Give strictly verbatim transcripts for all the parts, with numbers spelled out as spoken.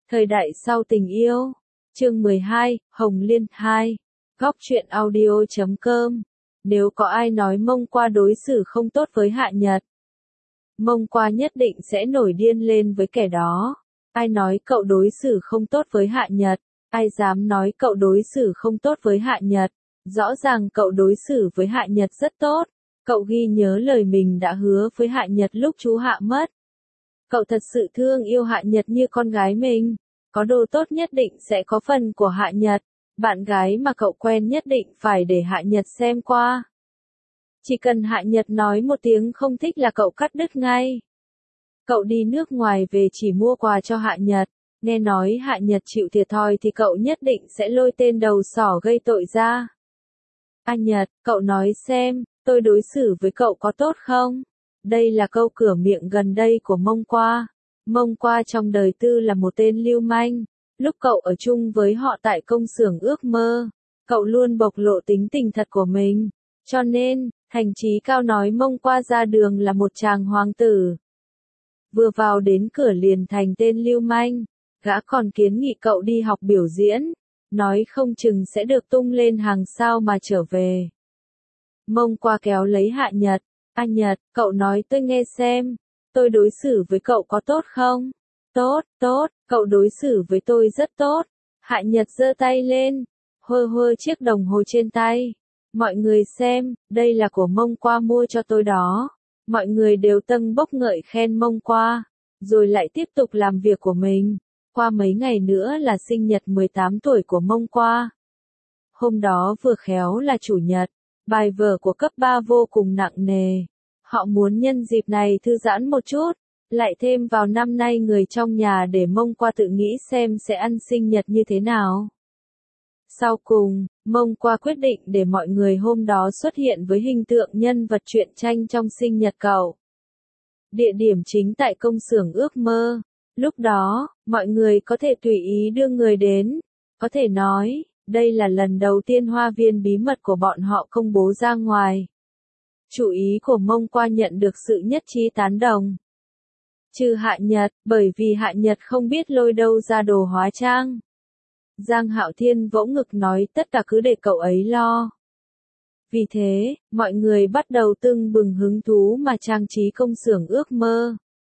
Thời đại sau tình yêu. Chương mười hai, Hồng Liên hai. Góc truyện audio chấm com. Nếu có ai nói Mông Qua đối xử không tốt với Hạ Nhật, Mông Qua nhất định sẽ nổi điên lên với kẻ đó. Ai nói cậu đối xử không tốt với Hạ Nhật? Ai dám nói cậu đối xử không tốt với Hạ Nhật? Rõ ràng cậu đối xử với Hạ Nhật rất tốt. Cậu ghi nhớ lời mình đã hứa với Hạ Nhật lúc chú Hạ mất. Cậu thật sự thương yêu Hạ Nhật như con gái mình. Có đồ tốt nhất định sẽ có phần của Hạ Nhật. Bạn gái mà cậu quen nhất định phải để Hạ Nhật xem qua. Chỉ cần Hạ Nhật nói một tiếng không thích là cậu cắt đứt ngay. Cậu đi nước ngoài về chỉ mua quà cho Hạ Nhật. Nghe nói Hạ Nhật chịu thiệt thòi thì cậu nhất định sẽ lôi tên đầu sỏ gây tội ra. A Nhật, cậu nói xem, tôi đối xử với cậu có tốt không? Đây là câu cửa miệng gần đây của Mông Qua. Mông Qua trong đời tư là một tên lưu manh. Lúc cậu ở chung với họ tại công xưởng ước mơ, cậu luôn bộc lộ tính tình thật của mình. Cho nên, Thành Chí Cao nói Mông Qua ra đường là một chàng hoàng tử. Vừa vào đến cửa liền thành tên lưu manh. Gã còn kiến nghị cậu đi học biểu diễn. Nói không chừng sẽ được tung lên hàng sao mà trở về. Mông Qua kéo lấy Hạ Nhật. A Nhật, cậu nói tôi nghe xem. Tôi đối xử với cậu có tốt không? Tốt, tốt, cậu đối xử với tôi rất tốt. Hạ Nhật giơ tay lên. Hơ hơ chiếc đồng hồ trên tay. Mọi người xem, đây là của Mông Qua mua cho tôi đó. Mọi người đều tâng bốc ngợi khen Mông Qua. Rồi lại tiếp tục làm việc của mình. Qua mấy ngày nữa là sinh nhật mười tám tuổi của Mông Qua. Hôm đó vừa khéo là chủ nhật. Bài vở của cấp ba vô cùng nặng nề. Họ muốn nhân dịp này thư giãn một chút. Lại thêm vào năm nay người trong nhà để Mông Qua tự nghĩ xem sẽ ăn sinh nhật như thế nào. Sau cùng, Mông Qua quyết định để mọi người hôm đó xuất hiện với hình tượng nhân vật truyện tranh trong sinh nhật cậu. Địa điểm chính tại công xưởng ước mơ. Lúc đó, mọi người có thể tùy ý đưa người đến. Có thể nói, đây là lần đầu tiên hoa viên bí mật của bọn họ công bố ra ngoài. Chủ ý của Mông Qua nhận được sự nhất trí tán đồng. Trừ Hạ Nhật, bởi vì Hạ Nhật không biết lôi đâu ra đồ hóa trang. Giang Hạo Thiên vỗ ngực nói tất cả cứ để cậu ấy lo. Vì thế, mọi người bắt đầu tưng bừng hứng thú mà trang trí công xưởng ước mơ.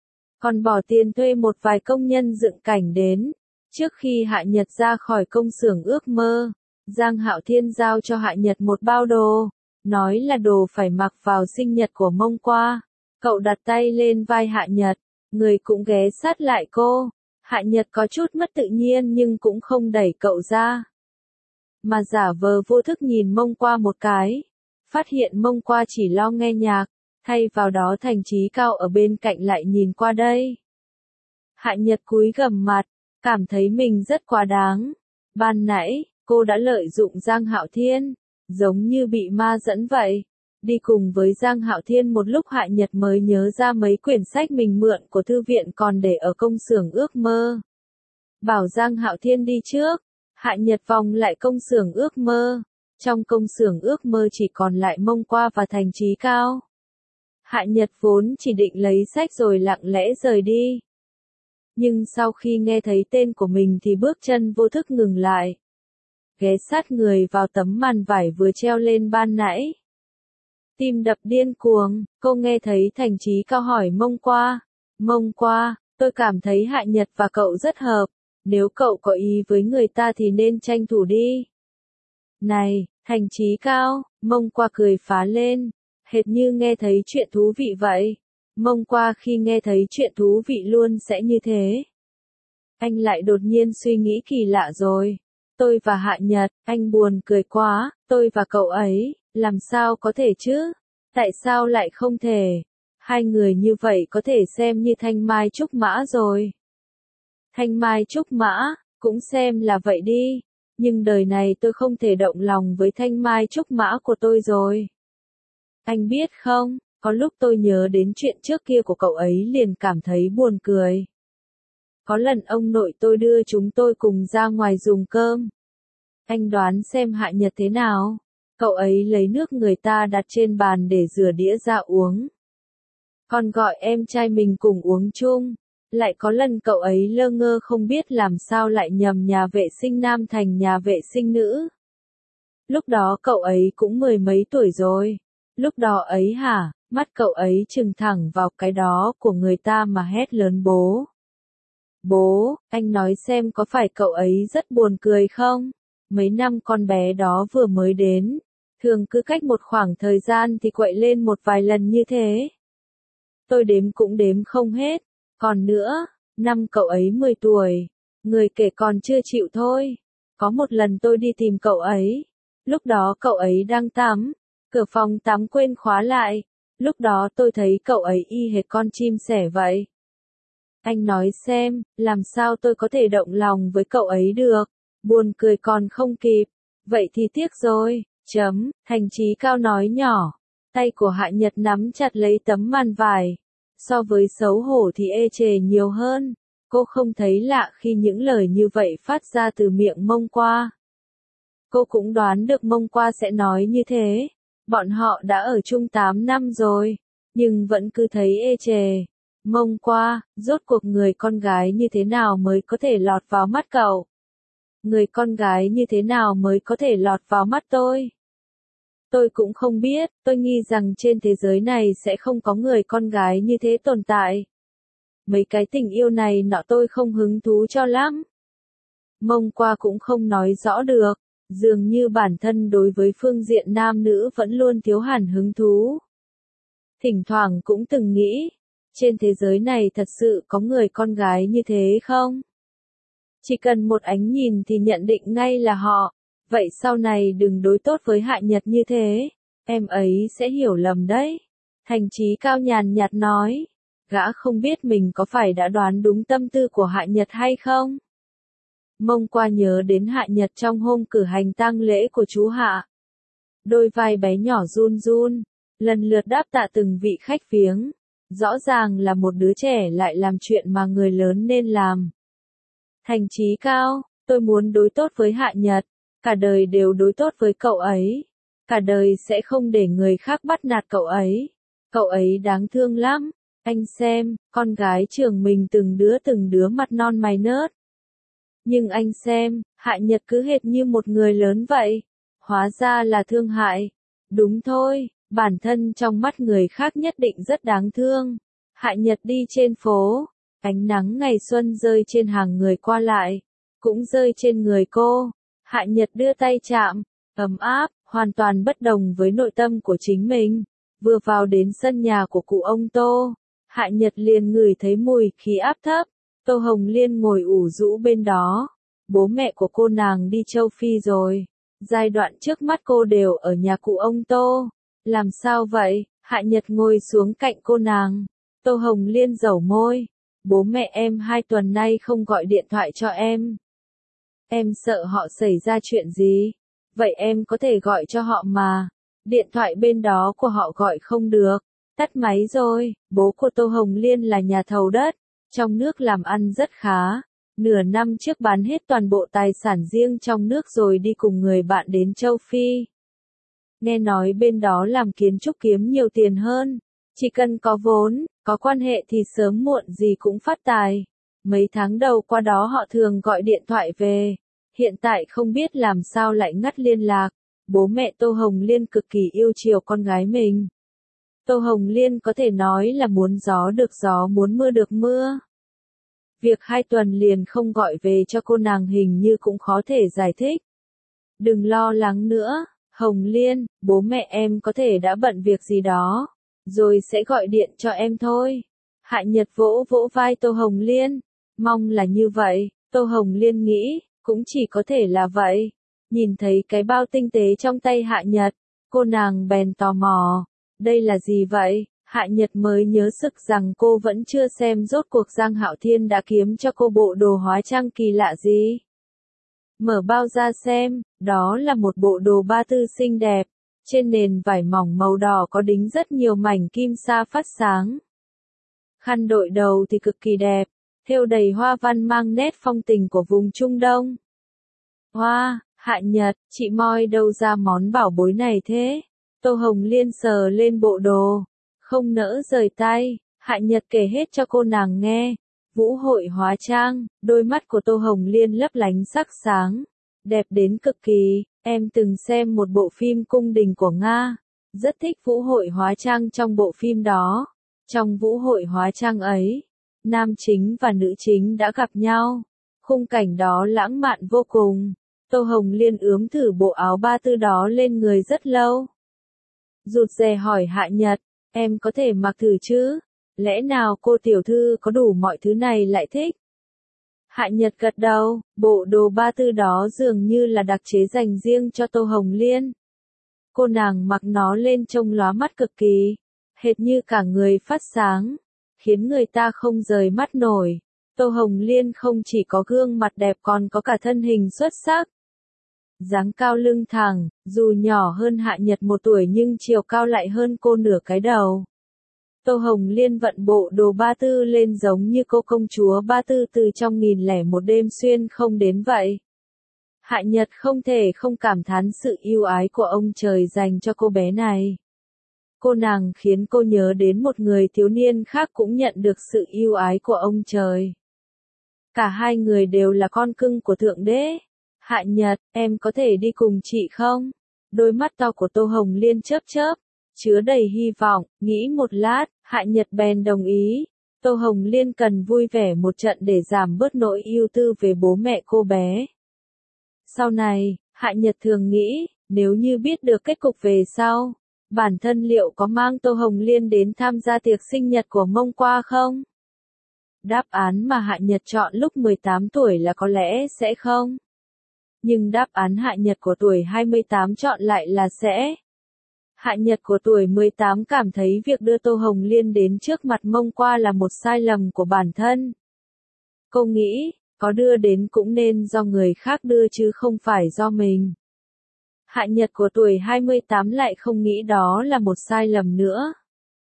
Còn bỏ tiền thuê một vài công nhân dựng cảnh đến. Trước khi Hạ Nhật ra khỏi công xưởng ước mơ, Giang Hạo Thiên giao cho Hạ Nhật một bao đồ. Nói là đồ phải mặc vào sinh nhật của Mông Qua. Cậu đặt tay lên vai Hạ Nhật. Người cũng ghé sát lại cô. Hạ Nhật có chút mất tự nhiên nhưng cũng không đẩy cậu ra. Mà giả vờ vô thức nhìn Mông Qua một cái. Phát hiện Mông Qua chỉ lo nghe nhạc. Thay vào đó Thành Chí Cao ở bên cạnh lại nhìn qua đây. Hạ Nhật cúi gằm mặt. Cảm thấy mình rất quá đáng. Ban nãy, cô đã lợi dụng Giang Hạo Thiên. Giống như bị ma dẫn vậy. Đi cùng với Giang Hạo Thiên một lúc Hạ Nhật mới nhớ ra mấy quyển sách mình mượn của thư viện còn để ở công xưởng ước mơ. Bảo Giang Hạo Thiên đi trước. Hạ Nhật vòng lại công xưởng ước mơ. Trong công xưởng ước mơ chỉ còn lại Mông Qua và Thành Chí Cao. Hạ Nhật vốn chỉ định lấy sách rồi lặng lẽ rời đi. Nhưng sau khi nghe thấy tên của mình thì bước chân vô thức ngừng lại. Ghé sát người vào tấm màn vải vừa treo lên ban nãy. Tim đập điên cuồng, cô nghe thấy Thành Chí Cao hỏi Mông Qua. Mông Qua, tôi cảm thấy Hạ Nhật và cậu rất hợp. Nếu cậu có ý với người ta thì nên tranh thủ đi. Này, Thành Chí Cao, Mông Qua cười phá lên. Hệt như nghe thấy chuyện thú vị vậy. Mông Qua khi nghe thấy chuyện thú vị luôn sẽ như thế. Anh lại đột nhiên suy nghĩ kỳ lạ rồi. Tôi và Hạ Nhật, anh buồn cười quá, tôi và cậu ấy, làm sao có thể chứ? Tại sao lại không thể? Hai người như vậy có thể xem như thanh mai trúc mã rồi. Thanh mai trúc mã, cũng xem là vậy đi. Nhưng đời này tôi không thể động lòng với thanh mai trúc mã của tôi rồi. Anh biết không, có lúc tôi nhớ đến chuyện trước kia của cậu ấy liền cảm thấy buồn cười. Có lần ông nội tôi đưa chúng tôi cùng ra ngoài dùng cơm. Anh đoán xem Hạ Nhật thế nào? Cậu ấy lấy nước người ta đặt trên bàn để rửa đĩa ra uống. Còn gọi em trai mình cùng uống chung. Lại có lần cậu ấy lơ ngơ không biết làm sao lại nhầm nhà vệ sinh nam thành nhà vệ sinh nữ. Lúc đó cậu ấy cũng mười mấy tuổi rồi. Lúc đó ấy hả, mắt cậu ấy trừng thẳng vào cái đó của người ta mà hét lớn bố. Bố, anh nói xem có phải cậu ấy rất buồn cười không? Mấy năm con bé đó vừa mới đến, thường cứ cách một khoảng thời gian thì quậy lên một vài lần như thế. Tôi đếm cũng đếm không hết. Còn nữa, năm cậu ấy mười tuổi, người kể còn chưa chịu thôi. Có một lần tôi đi tìm cậu ấy. Lúc đó cậu ấy đang tắm, cửa phòng tắm quên khóa lại. Lúc đó tôi thấy cậu ấy y hệt con chim sẻ vậy. Anh nói xem, làm sao tôi có thể động lòng với cậu ấy được, buồn cười còn không kịp. Vậy thì tiếc rồi, chấm, Thành Chí Cao nói nhỏ. Tay của Hạ Nhật nắm chặt lấy tấm màn vải. So với xấu hổ thì ê chề nhiều hơn. Cô không thấy lạ khi những lời như vậy phát ra từ miệng Mông Qua. Cô cũng đoán được Mông Qua sẽ nói như thế. Bọn họ đã ở chung tám năm rồi, nhưng vẫn cứ thấy ê chề. Mông Qua, rốt cuộc người con gái như thế nào mới có thể lọt vào mắt cậu? Người con gái như thế nào mới có thể lọt vào mắt tôi? Tôi cũng không biết, tôi nghi rằng trên thế giới này sẽ không có người con gái như thế tồn tại. Mấy cái tình yêu này nọ tôi không hứng thú cho lắm. Mông Qua cũng không nói rõ được, dường như bản thân đối với phương diện nam nữ vẫn luôn thiếu hẳn hứng thú. Thỉnh thoảng cũng từng nghĩ, trên thế giới này thật sự có người con gái như thế không? Chỉ cần một ánh nhìn thì nhận định ngay là họ. Vậy sau này đừng đối tốt với Hạ Nhật như thế, em ấy sẽ hiểu lầm đấy. Thành Chí Cao nhàn nhạt nói, gã không biết mình có phải đã đoán đúng tâm tư của Hạ Nhật hay không. Mông Qua nhớ đến Hạ Nhật trong hôm cử hành tang lễ của chú Hạ. Đôi vai bé nhỏ run run, lần lượt đáp tạ từng vị khách viếng. Rõ ràng là một đứa trẻ lại làm chuyện mà người lớn nên làm. Thành Chí Cao, tôi muốn đối tốt với Hạ Nhật. Cả đời đều đối tốt với cậu ấy. Cả đời sẽ không để người khác bắt nạt cậu ấy. Cậu ấy đáng thương lắm. Anh xem, con gái trường mình từng đứa từng đứa mặt non mày nớt. Nhưng anh xem, Hạ Nhật cứ hệt như một người lớn vậy. Hóa ra là thương hại. Đúng thôi, bản thân trong mắt người khác nhất định rất đáng thương. Hạ Nhật đi trên phố. Ánh nắng ngày xuân rơi trên hàng người qua lại. Cũng rơi trên người cô. Hạ Nhật đưa tay chạm, ấm áp, hoàn toàn bất đồng với nội tâm của chính mình. Vừa vào đến sân nhà của cụ ông Tô, Hạ Nhật liền ngửi thấy mùi khí áp thấp. Tô Hồng Liên ngồi ủ rũ bên đó. Bố mẹ của cô nàng đi châu Phi rồi. Giai đoạn trước mắt cô đều ở nhà cụ ông Tô. Làm sao vậy? Hạ Nhật ngồi xuống cạnh cô nàng. Tô Hồng Liên dẩu môi. Bố mẹ em hai tuần nay không gọi điện thoại cho em. Em sợ họ xảy ra chuyện gì? Vậy em có thể gọi cho họ mà. Điện thoại bên đó của họ gọi không được. Tắt máy rồi. Bố của Tô Hồng Liên là nhà thầu đất. Trong nước làm ăn rất khá. Nửa năm trước bán hết toàn bộ tài sản riêng trong nước rồi đi cùng người bạn đến châu Phi. Nghe nói bên đó làm kiến trúc kiếm nhiều tiền hơn. Chỉ cần có vốn, có quan hệ thì sớm muộn gì cũng phát tài. Mấy tháng đầu qua đó họ thường gọi điện thoại về. Hiện tại không biết làm sao lại ngắt liên lạc. Bố mẹ Tô Hồng Liên cực kỳ yêu chiều con gái mình. Tô Hồng Liên có thể nói là muốn gió được gió muốn mưa được mưa. Việc hai tuần liền không gọi về cho cô nàng hình như cũng khó thể giải thích. Đừng lo lắng nữa, Hồng Liên, bố mẹ em có thể đã bận việc gì đó. Rồi sẽ gọi điện cho em thôi. Hạ Nhật vỗ vỗ vai Tô Hồng Liên. Mong là như vậy, Tô Hồng Liên nghĩ, cũng chỉ có thể là vậy. Nhìn thấy cái bao tinh tế trong tay Hạ Nhật, cô nàng bèn tò mò. Đây là gì vậy? Hạ Nhật mới nhớ sực rằng cô vẫn chưa xem rốt cuộc Giang Hạo Thiên đã kiếm cho cô bộ đồ hóa trang kỳ lạ gì. Mở bao ra xem, đó là một bộ đồ ba tư xinh đẹp. Trên nền vải mỏng màu đỏ có đính rất nhiều mảnh kim sa phát sáng. Khăn đội đầu thì cực kỳ đẹp, thêu đầy hoa văn mang nét phong tình của vùng Trung Đông. Hoa, Hạ Nhật, chị moi đâu ra món bảo bối này thế? Tô Hồng Liên sờ lên bộ đồ, không nỡ rời tay. Hạ Nhật kể hết cho cô nàng nghe. Vũ hội hóa trang, đôi mắt của Tô Hồng Liên lấp lánh sắc sáng, đẹp đến cực kỳ. Em từng xem một bộ phim cung đình của Nga, rất thích vũ hội hóa trang trong bộ phim đó. Trong vũ hội hóa trang ấy, nam chính và nữ chính đã gặp nhau. Khung cảnh đó lãng mạn vô cùng. Tô Hồng Liên ướm thử bộ áo ba tư đó lên người rất lâu. Rụt rè hỏi Hạ Nhật, em có thể mặc thử chứ? Lẽ nào cô tiểu thư có đủ mọi thứ này lại thích? Hạ Nhật gật đầu, bộ đồ ba tư đó dường như là đặc chế dành riêng cho Tô Hồng Liên. Cô nàng mặc nó lên trông lóa mắt cực kỳ, hệt như cả người phát sáng, khiến người ta không rời mắt nổi. Tô Hồng Liên không chỉ có gương mặt đẹp còn có cả thân hình xuất sắc. Dáng cao lưng thẳng, dù nhỏ hơn Hạ Nhật một tuổi nhưng chiều cao lại hơn cô nửa cái đầu. Tô Hồng Liên vận bộ đồ ba tư lên giống như cô công chúa ba tư từ trong nghìn lẻ một đêm xuyên không đến vậy. Hạ Nhật không thể không cảm thán sự yêu ái của ông trời dành cho cô bé này. Cô nàng khiến cô nhớ đến một người thiếu niên khác cũng nhận được sự yêu ái của ông trời. Cả hai người đều là con cưng của Thượng Đế. Hạ Nhật, em có thể đi cùng chị không? Đôi mắt to của Tô Hồng Liên chớp chớp, chứa đầy hy vọng. Nghĩ một lát, Hạ Nhật bèn đồng ý. Tô Hồng Liên cần vui vẻ một trận để giảm bớt nỗi ưu tư về bố mẹ cô bé. Sau này, Hạ Nhật thường nghĩ, nếu như biết được kết cục về sau, bản thân liệu có mang Tô Hồng Liên đến tham gia tiệc sinh nhật của Mông Qua không? Đáp án mà Hạ Nhật chọn lúc mười tám tuổi là có lẽ sẽ không. Nhưng đáp án Hạ Nhật của tuổi hai mươi tám chọn lại là sẽ. Hạ Nhật của tuổi mười tám cảm thấy việc đưa Tô Hồng Liên đến trước mặt Mông Qua là một sai lầm của bản thân. Cô nghĩ, có đưa đến cũng nên do người khác đưa chứ không phải do mình. Hạ Nhật của tuổi hai mươi tám lại không nghĩ đó là một sai lầm nữa.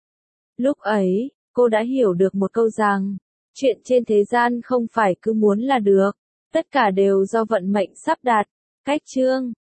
Lúc ấy, cô đã hiểu được một câu rằng, chuyện trên thế gian không phải cứ muốn là được, tất cả đều do vận mệnh sắp đặt. Cách chương